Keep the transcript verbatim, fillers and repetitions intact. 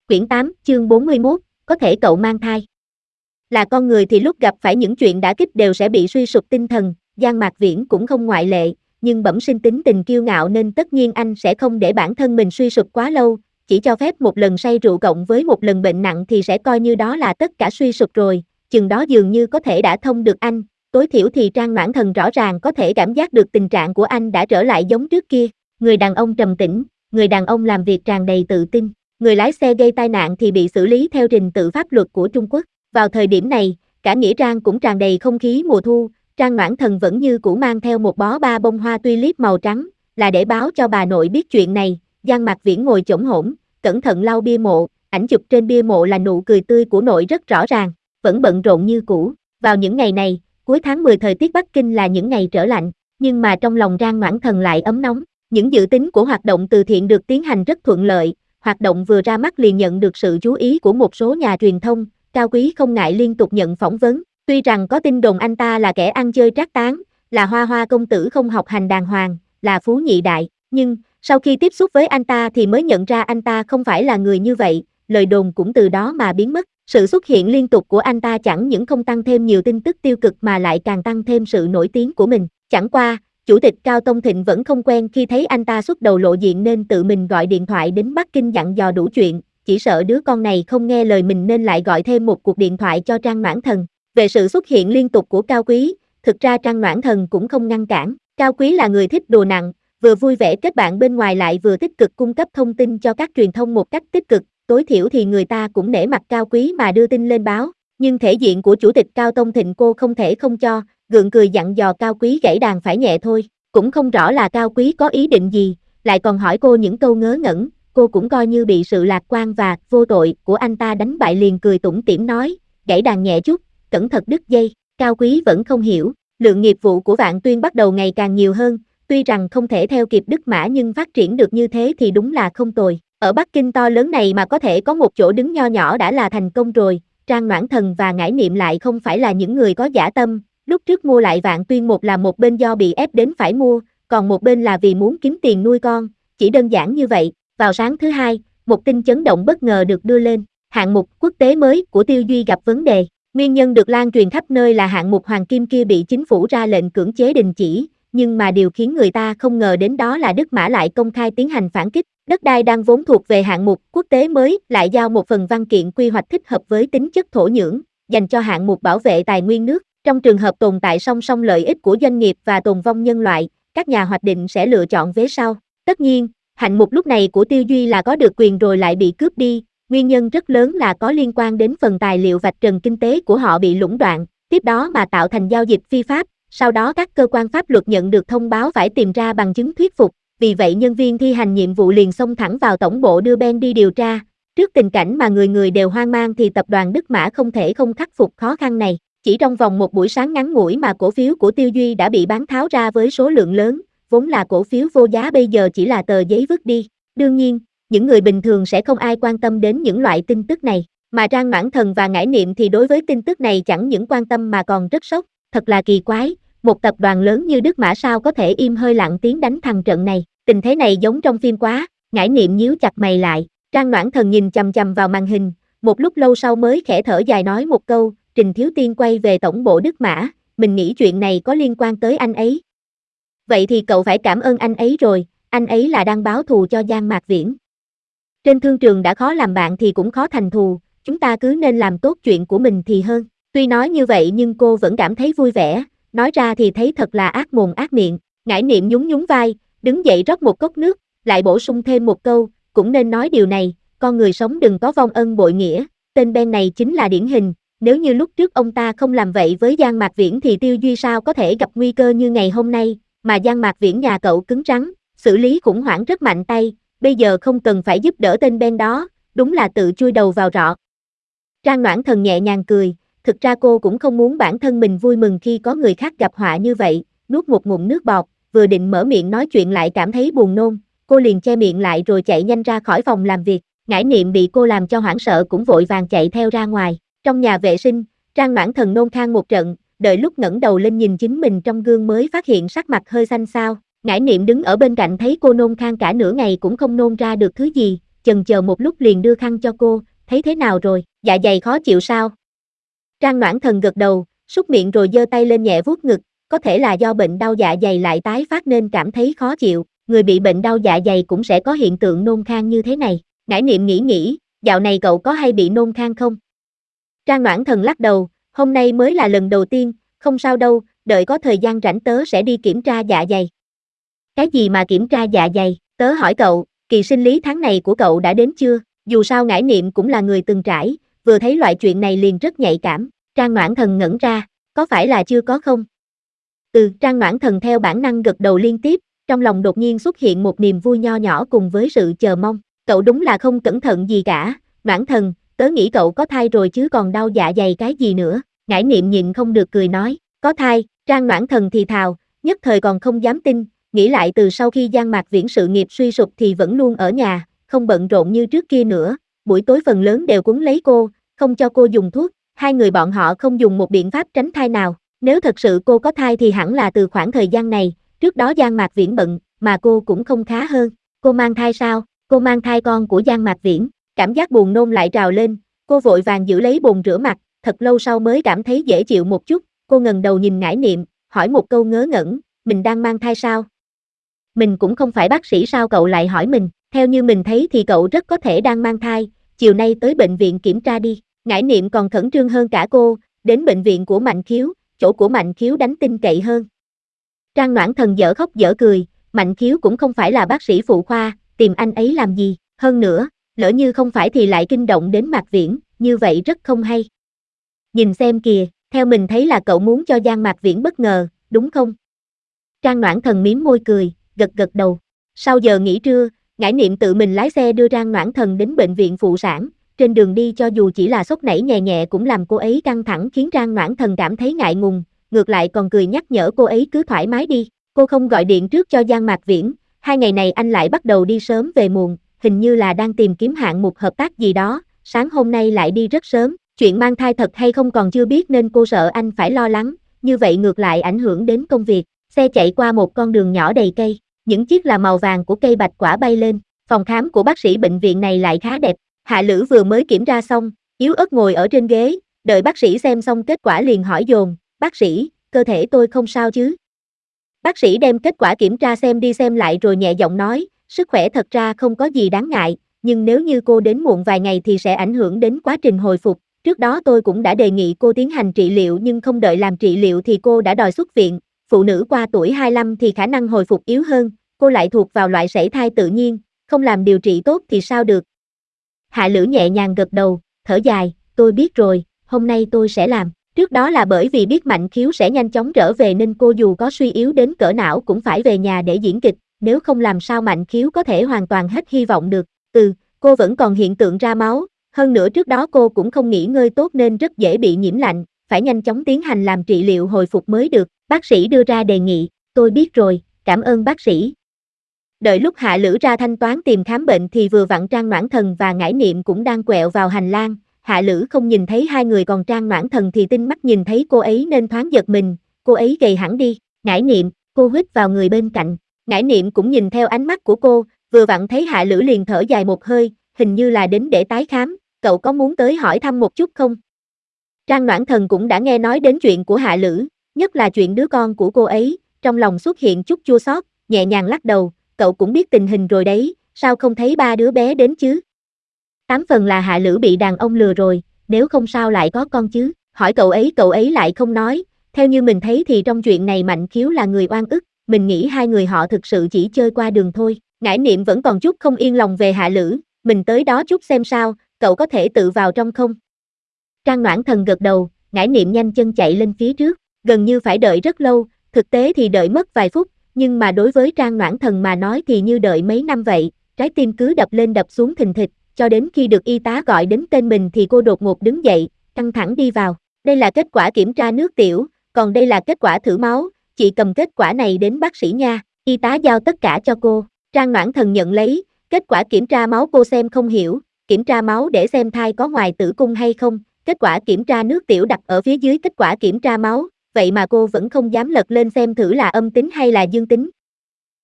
Quyển tám, chương bốn mươi mốt, có thể cậu mang thai. Là con người thì lúc gặp phải những chuyện đả kích đều sẽ bị suy sụp tinh thần, Giang Mạc Viễn cũng không ngoại lệ, nhưng bẩm sinh tính tình kiêu ngạo nên tất nhiên anh sẽ không để bản thân mình suy sụp quá lâu, chỉ cho phép một lần say rượu cộng với một lần bệnh nặng thì sẽ coi như đó là tất cả suy sụp rồi, chừng đó dường như có thể đã thông được anh, tối thiểu thì Trang Noãn Thần rõ ràng có thể cảm giác được tình trạng của anh đã trở lại giống trước kia, người đàn ông trầm tĩnh, người đàn ông làm việc tràn đầy tự tin. Người lái xe gây tai nạn thì bị xử lý theo trình tự pháp luật của Trung Quốc. Vào thời điểm này, cả Nghĩa Trang cũng tràn đầy không khí mùa thu, Trang Noãn Thần vẫn như cũ mang theo một bó ba bông hoa tulip màu trắng, là để báo cho bà nội biết chuyện này. Giang Mạc Viễn ngồi chổng hổm, cẩn thận lau bia mộ, ảnh chụp trên bia mộ là nụ cười tươi của nội rất rõ ràng, vẫn bận rộn như cũ. Vào những ngày này, cuối tháng mười thời tiết Bắc Kinh là những ngày trở lạnh, nhưng mà trong lòng Trang Noãn Thần lại ấm nóng. Những dự tính của hoạt động từ thiện được tiến hành rất thuận lợi. Hoạt động vừa ra mắt liền nhận được sự chú ý của một số nhà truyền thông, Cao Quý không ngại liên tục nhận phỏng vấn, tuy rằng có tin đồn anh ta là kẻ ăn chơi trác táng, là hoa hoa công tử không học hành đàng hoàng, là phú nhị đại, nhưng, sau khi tiếp xúc với anh ta thì mới nhận ra anh ta không phải là người như vậy, lời đồn cũng từ đó mà biến mất, sự xuất hiện liên tục của anh ta chẳng những không tăng thêm nhiều tin tức tiêu cực mà lại càng tăng thêm sự nổi tiếng của mình, chẳng qua, Chủ tịch Cao Tông Thịnh vẫn không quen khi thấy anh ta xuất đầu lộ diện nên tự mình gọi điện thoại đến Bắc Kinh dặn dò đủ chuyện, chỉ sợ đứa con này không nghe lời mình nên lại gọi thêm một cuộc điện thoại cho Trang Noãn Thần. Về sự xuất hiện liên tục của Cao Quý, thực ra Trang Noãn Thần cũng không ngăn cản, Cao Quý là người thích đùa nặng, vừa vui vẻ kết bạn bên ngoài lại vừa tích cực cung cấp thông tin cho các truyền thông một cách tích cực, tối thiểu thì người ta cũng nể mặt Cao Quý mà đưa tin lên báo, nhưng thể diện của Chủ tịch Cao Tông Thịnh cô không thể không cho, gượng cười dặn dò Cao Quý gãy đàn phải nhẹ thôi, cũng không rõ là Cao Quý có ý định gì, lại còn hỏi cô những câu ngớ ngẩn, cô cũng coi như bị sự lạc quan và vô tội của anh ta đánh bại liền cười tủm tỉm nói, gãy đàn nhẹ chút, cẩn thận đứt dây, Cao Quý vẫn không hiểu, lượng nghiệp vụ của Vạn Tuyên bắt đầu ngày càng nhiều hơn, tuy rằng không thể theo kịp Đức Mã nhưng phát triển được như thế thì đúng là không tồi, ở Bắc Kinh to lớn này mà có thể có một chỗ đứng nho nhỏ đã là thành công rồi, Trang Noãn Thần và Ngải Niệm lại không phải là những người có dã tâm. Lúc trước mua lại Vạn Tuyên một là một bên do bị ép đến phải mua, còn một bên là vì muốn kiếm tiền nuôi con, chỉ đơn giản như vậy. Vào sáng thứ hai, một tin chấn động bất ngờ được đưa lên, hạng mục quốc tế mới của Tiêu Duy gặp vấn đề. Nguyên nhân được lan truyền khắp nơi là hạng mục Hoàng Kim kia bị chính phủ ra lệnh cưỡng chế đình chỉ, nhưng mà điều khiến người ta không ngờ đến đó là Đức Mã lại công khai tiến hành phản kích. Đất đai đang vốn thuộc về hạng mục quốc tế mới lại giao một phần văn kiện quy hoạch thích hợp với tính chất thổ nhưỡng, dành cho hạng mục bảo vệ tài nguyên nước. Trong trường hợp tồn tại song song lợi ích của doanh nghiệp và tồn vong nhân loại, các nhà hoạch định sẽ lựa chọn vế sau. Tất nhiên, hạng mục lúc này của Tiêu Duy là có được quyền rồi lại bị cướp đi, nguyên nhân rất lớn là có liên quan đến phần tài liệu vạch trần kinh tế của họ bị lũng đoạn, tiếp đó mà tạo thành giao dịch phi pháp, sau đó các cơ quan pháp luật nhận được thông báo phải tìm ra bằng chứng thuyết phục, vì vậy nhân viên thi hành nhiệm vụ liền xông thẳng vào tổng bộ đưa Ben đi điều tra. Trước tình cảnh mà người người đều hoang mang thì tập đoàn Đức Mã không thể không khắc phục khó khăn này. Chỉ trong vòng một buổi sáng ngắn ngủi mà cổ phiếu của Tiêu Duy đã bị bán tháo ra với số lượng lớn, vốn là cổ phiếu vô giá bây giờ chỉ là tờ giấy vứt đi. Đương nhiên, những người bình thường sẽ không ai quan tâm đến những loại tin tức này, mà Trang Noãn Thần và Ngải Niệm thì đối với tin tức này chẳng những quan tâm mà còn rất sốc, thật là kỳ quái, một tập đoàn lớn như Đức Mã sao có thể im hơi lặng tiếng đánh thằng trận này, tình thế này giống trong phim quá, Ngải Niệm nhíu chặt mày lại, Trang Noãn Thần nhìn chằm chằm vào màn hình, một lúc lâu sau mới khẽ thở dài nói một câu. Trình Thiếu Tiên quay về tổng bộ Đức Mã, mình nghĩ chuyện này có liên quan tới anh ấy. Vậy thì cậu phải cảm ơn anh ấy rồi, anh ấy là đang báo thù cho Giang Mạc Viễn. Trên thương trường đã khó làm bạn thì cũng khó thành thù, chúng ta cứ nên làm tốt chuyện của mình thì hơn. Tuy nói như vậy nhưng cô vẫn cảm thấy vui vẻ, nói ra thì thấy thật là ác mồm ác miệng. Ngải Niệm nhún nhún vai, đứng dậy rót một cốc nước, lại bổ sung thêm một câu, cũng nên nói điều này, con người sống đừng có vong ân bội nghĩa, tên Ben này chính là điển hình. Nếu như lúc trước ông ta không làm vậy với Giang Mạc Viễn thì Tiêu Duy sao có thể gặp nguy cơ như ngày hôm nay, mà Giang Mạc Viễn nhà cậu cứng rắn, xử lý khủng hoảng rất mạnh tay, bây giờ không cần phải giúp đỡ tên Ben đó, đúng là tự chui đầu vào rọ. Trang Noãn Thần nhẹ nhàng cười, thực ra cô cũng không muốn bản thân mình vui mừng khi có người khác gặp họa như vậy, nuốt một ngụm nước bọt, vừa định mở miệng nói chuyện lại cảm thấy buồn nôn, cô liền che miệng lại rồi chạy nhanh ra khỏi phòng làm việc, Ngải Niệm bị cô làm cho hoảng sợ cũng vội vàng chạy theo ra ngoài. Trong nhà vệ sinh, Trang Noãn Thần nôn khan một trận, đợi lúc ngẩng đầu lên nhìn chính mình trong gương mới phát hiện sắc mặt hơi xanh xao. Ngải Niệm đứng ở bên cạnh thấy cô nôn khan cả nửa ngày cũng không nôn ra được thứ gì, chần chờ một lúc liền đưa khăn cho cô, thấy thế nào rồi, dạ dày khó chịu sao? Trang Noãn Thần gật đầu, súc miệng rồi giơ tay lên nhẹ vuốt ngực, có thể là do bệnh đau dạ dày lại tái phát nên cảm thấy khó chịu, người bị bệnh đau dạ dày cũng sẽ có hiện tượng nôn khan như thế này. Ngải Niệm nghĩ nghĩ, dạo này cậu có hay bị nôn khan không? Trang Noãn Thần lắc đầu, hôm nay mới là lần đầu tiên, không sao đâu, đợi có thời gian rảnh tớ sẽ đi kiểm tra dạ dày. Cái gì mà kiểm tra dạ dày, tớ hỏi cậu, kỳ sinh lý tháng này của cậu đã đến chưa? Dù sao Ngải Niệm cũng là người từng trải, vừa thấy loại chuyện này liền rất nhạy cảm. Trang Noãn Thần ngẩn ra, có phải là chưa có không? Ừ, Trang Noãn Thần theo bản năng gật đầu liên tiếp, trong lòng đột nhiên xuất hiện một niềm vui nho nhỏ cùng với sự chờ mong. Cậu đúng là không cẩn thận gì cả, Noãn Thần, tớ nghĩ cậu có thai rồi chứ còn đau dạ dày cái gì nữa. Ngải Niệm nhịn không được cười nói, có thai. Trang Noãn Thần thì thào, nhất thời còn không dám tin, nghĩ lại từ sau khi Giang Mạc Viễn sự nghiệp suy sụp thì vẫn luôn ở nhà, không bận rộn như trước kia nữa, buổi tối phần lớn đều quấn lấy cô, không cho cô dùng thuốc, hai người bọn họ không dùng một biện pháp tránh thai nào, nếu thật sự cô có thai thì hẳn là từ khoảng thời gian này, trước đó Giang Mạc Viễn bận, mà cô cũng không khá hơn. Cô mang thai sao? Cô mang thai con của Giang Mạc Viễn, cảm giác buồn nôn lại trào lên, cô vội vàng giữ lấy bồn rửa mặt, thật lâu sau mới cảm thấy dễ chịu một chút, cô ngẩng đầu nhìn Ngải Niệm, hỏi một câu ngớ ngẩn, mình đang mang thai sao? Mình cũng không phải bác sĩ sao cậu lại hỏi mình, theo như mình thấy thì cậu rất có thể đang mang thai, chiều nay tới bệnh viện kiểm tra đi. Ngải Niệm còn khẩn trương hơn cả cô, đến bệnh viện của Mạnh Khiếu, chỗ của Mạnh Khiếu đáng tin cậy hơn. Trang Noãn Thần dở khóc dở cười, Mạnh Khiếu cũng không phải là bác sĩ phụ khoa, tìm anh ấy làm gì, hơn nữa, lỡ như không phải thì lại kinh động đến Mạc Viễn, như vậy rất không hay. Nhìn xem kìa, theo mình thấy là cậu muốn cho Giang Mạc Viễn bất ngờ, đúng không? Trang Noãn Thần mím môi cười, gật gật đầu. Sau giờ nghỉ trưa, Ngải Niệm tự mình lái xe đưa Trang Noãn Thần đến bệnh viện phụ sản, trên đường đi cho dù chỉ là sốc nảy nhẹ nhẹ cũng làm cô ấy căng thẳng khiến Trang Noãn Thần cảm thấy ngại ngùng, ngược lại còn cười nhắc nhở cô ấy cứ thoải mái đi, cô không gọi điện trước cho Giang Mạc Viễn, hai ngày này anh lại bắt đầu đi sớm về muộn, hình như là đang tìm kiếm hạng mục hợp tác gì đó, sáng hôm nay lại đi rất sớm, chuyện mang thai thật hay không còn chưa biết nên cô sợ anh phải lo lắng, như vậy ngược lại ảnh hưởng đến công việc. Xe chạy qua một con đường nhỏ đầy cây, những chiếc là màu vàng của cây bạch quả bay lên, phòng khám của bác sĩ bệnh viện này lại khá đẹp. Hạ Lữ vừa mới kiểm tra xong, yếu ớt ngồi ở trên ghế, đợi bác sĩ xem xong kết quả liền hỏi dồn, bác sĩ, cơ thể tôi không sao chứ? Bác sĩ đem kết quả kiểm tra xem đi xem lại rồi nhẹ giọng nói, sức khỏe thật ra không có gì đáng ngại, nhưng nếu như cô đến muộn vài ngày thì sẽ ảnh hưởng đến quá trình hồi phục. Trước đó tôi cũng đã đề nghị cô tiến hành trị liệu nhưng không đợi làm trị liệu thì cô đã đòi xuất viện. Phụ nữ qua tuổi hai mươi lăm thì khả năng hồi phục yếu hơn, cô lại thuộc vào loại sảy thai tự nhiên, không làm điều trị tốt thì sao được. Hạ Lữ nhẹ nhàng gật đầu, thở dài, tôi biết rồi, hôm nay tôi sẽ làm. Trước đó là bởi vì biết Mạnh Khiếu sẽ nhanh chóng trở về nên cô dù có suy yếu đến cỡ nào cũng phải về nhà để diễn kịch, nếu không làm sao Mạnh Khiếu có thể hoàn toàn hết hy vọng được. Ừ, cô vẫn còn hiện tượng ra máu, hơn nữa trước đó cô cũng không nghỉ ngơi tốt nên rất dễ bị nhiễm lạnh, phải nhanh chóng tiến hành làm trị liệu hồi phục mới được. Bác sĩ đưa ra đề nghị, tôi biết rồi, cảm ơn bác sĩ. Đợi lúc Hạ Lữ ra thanh toán tiền khám bệnh thì vừa vặn Trang Noãn Thần và Ngải Niệm cũng đang quẹo vào hành lang. Hạ Lữ không nhìn thấy hai người còn Trang Noãn Thần thì tinh mắt nhìn thấy cô ấy nên thoáng giật mình, cô ấy gầy hẳn đi. Ngải Niệm, cô hít vào người bên cạnh. Ngải Niệm cũng nhìn theo ánh mắt của cô, vừa vặn thấy Hạ Lữ liền thở dài một hơi, hình như là đến để tái khám, cậu có muốn tới hỏi thăm một chút không? Trang Noãn Thần cũng đã nghe nói đến chuyện của Hạ Lữ, nhất là chuyện đứa con của cô ấy, trong lòng xuất hiện chút chua xót, nhẹ nhàng lắc đầu, cậu cũng biết tình hình rồi đấy, sao không thấy ba đứa bé đến chứ? Tám phần là Hạ Lữ bị đàn ông lừa rồi, nếu không sao lại có con chứ, hỏi cậu ấy cậu ấy lại không nói, theo như mình thấy thì trong chuyện này Mạnh Khiếu là người oan ức, mình nghĩ hai người họ thực sự chỉ chơi qua đường thôi. Ngải Niệm vẫn còn chút không yên lòng về Hạ Lữ, mình tới đó chút xem sao, cậu có thể tự vào trong không? Trang Noãn Thần gật đầu, Ngải Niệm nhanh chân chạy lên phía trước, gần như phải đợi rất lâu, thực tế thì đợi mất vài phút, nhưng mà đối với Trang Noãn Thần mà nói thì như đợi mấy năm vậy, trái tim cứ đập lên đập xuống thình thịch, cho đến khi được y tá gọi đến tên mình thì cô đột ngột đứng dậy, căng thẳng đi vào. Đây là kết quả kiểm tra nước tiểu, còn đây là kết quả thử máu, chị cầm kết quả này đến bác sĩ nha. Y tá giao tất cả cho cô, Trang Noãn Thần nhận lấy, kết quả kiểm tra máu cô xem không hiểu, kiểm tra máu để xem thai có ngoài tử cung hay không, kết quả kiểm tra nước tiểu đặt ở phía dưới kết quả kiểm tra máu, vậy mà cô vẫn không dám lật lên xem thử là âm tính hay là dương tính,